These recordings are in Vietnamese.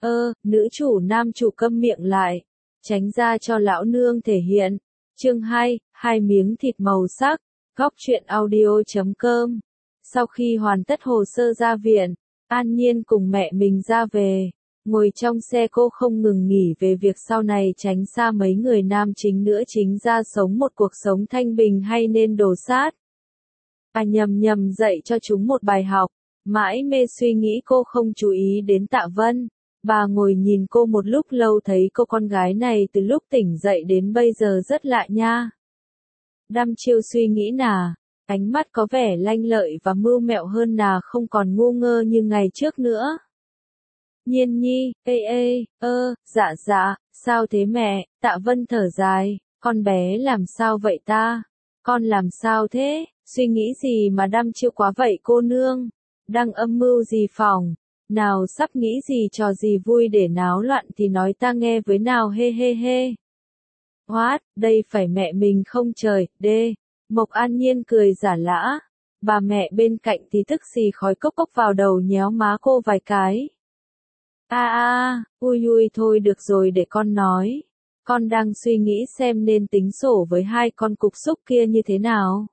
Nữ chủ nam chủ câm miệng lại, tránh ra cho lão nương thể hiện. Chương 2, hai miếng thịt màu sắc, góc truyện audio.com. Sau khi hoàn tất hồ sơ ra viện, An Nhiên cùng mẹ mình ra về. Ngồi trong xe cô không ngừng nghỉ về việc sau này tránh xa mấy người nam chính nữa chính ra sống một cuộc sống thanh bình hay nên đổ sát. Nhầm dạy cho chúng một bài học, mãi mê suy nghĩ cô không chú ý đến Tạ Vân. Bà ngồi nhìn cô một lúc lâu thấy cô con gái này từ lúc tỉnh dậy đến bây giờ rất lạ nha. Đăm chiêu suy nghĩ nà, ánh mắt có vẻ lanh lợi và mưu mẹo hơn nà không còn ngu ngơ như ngày trước nữa. Nhiên nhi, dạ, sao thế mẹ? Tạ Vân thở dài, con bé làm sao vậy ta? Con làm sao thế? Suy nghĩ gì mà đăm chiêu quá vậy cô nương? Đang âm mưu gì phòng? Nào sắp nghĩ gì trò gì vui để náo loạn thì nói ta nghe với nào he. What, đây phải mẹ mình không trời, đê. Mộc An Nhiên cười giả lã. Bà mẹ bên cạnh thì tức xì khói cốc cốc vào đầu nhéo má cô vài cái. Ui thôi được rồi để con nói. Con đang suy nghĩ xem nên tính sổ với hai con cục súc kia như thế nào.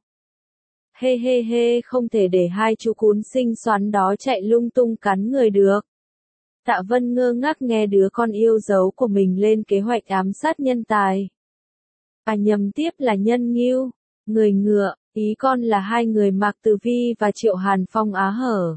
He, không thể để hai chú cún xinh xoắn đó chạy lung tung cắn người được. Tạ Vân ngơ ngác nghe đứa con yêu dấu của mình lên kế hoạch ám sát nhân tài. Nhầm tiếp là nhân ngưu, người ngựa, ý con là hai người Mạc Tử Vi và Triệu Hàn Phong á hở.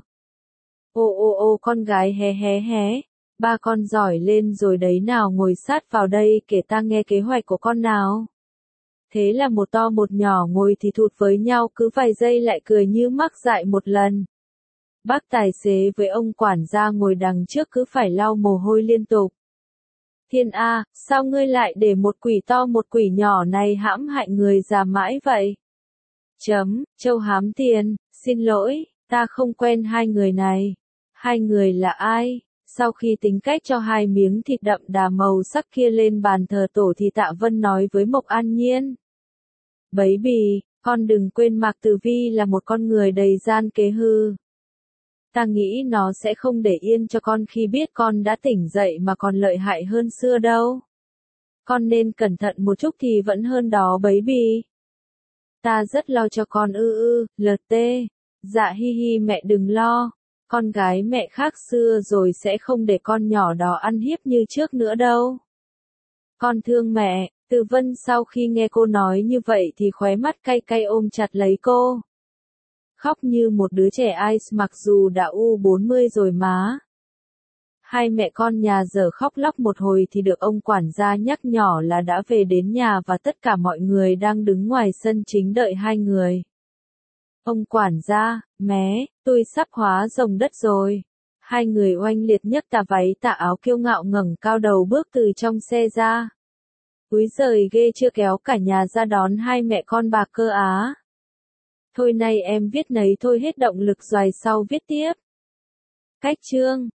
Con gái hé, ba con giỏi lên rồi đấy nào ngồi sát vào đây kể ta nghe kế hoạch của con nào. Thế là một to một nhỏ ngồi thì thụt với nhau cứ vài giây lại cười như mắc dại một lần. Bác tài xế với ông quản gia ngồi đằng trước cứ phải lau mồ hôi liên tục. Thiên A, sao ngươi lại để một quỷ to một quỷ nhỏ này hãm hại người già mãi vậy? Châu hám tiền, xin lỗi, ta không quen hai người này. Hai người là ai? Sau khi tính cách cho hai miếng thịt đậm đà màu sắc kia lên bàn thờ tổ thì Tạ Vân nói với Mộc An Nhiên. Baby, con đừng quên Mạc Tử Vi là một con người đầy gian kế hư. Ta nghĩ nó sẽ không để yên cho con khi biết con đã tỉnh dậy mà còn lợi hại hơn xưa đâu. Con nên cẩn thận một chút thì vẫn hơn đó baby. Ta rất lo cho con LT. Dạ hi mẹ đừng lo. Con gái mẹ khác xưa rồi sẽ không để con nhỏ đó ăn hiếp như trước nữa đâu. Con thương mẹ. Từ Vân sau khi nghe cô nói như vậy thì khóe mắt cay cay ôm chặt lấy cô. Khóc như một đứa trẻ Ice mặc dù đã U40 rồi má. Hai mẹ con nhà dở khóc lóc một hồi thì được ông quản gia nhắc nhỏ là đã về đến nhà và tất cả mọi người đang đứng ngoài sân chính đợi hai người. Ông quản gia, mé, tôi sắp hóa rồng đất rồi. Hai người oanh liệt nhấc tà váy tà áo kiêu ngạo ngẩng cao đầu bước từ trong xe ra. Úi giời ghê chưa kéo cả nhà ra đón hai mẹ con bà cơ á. Thôi nay em viết nấy thôi hết động lực doài sau viết tiếp. Cách chương.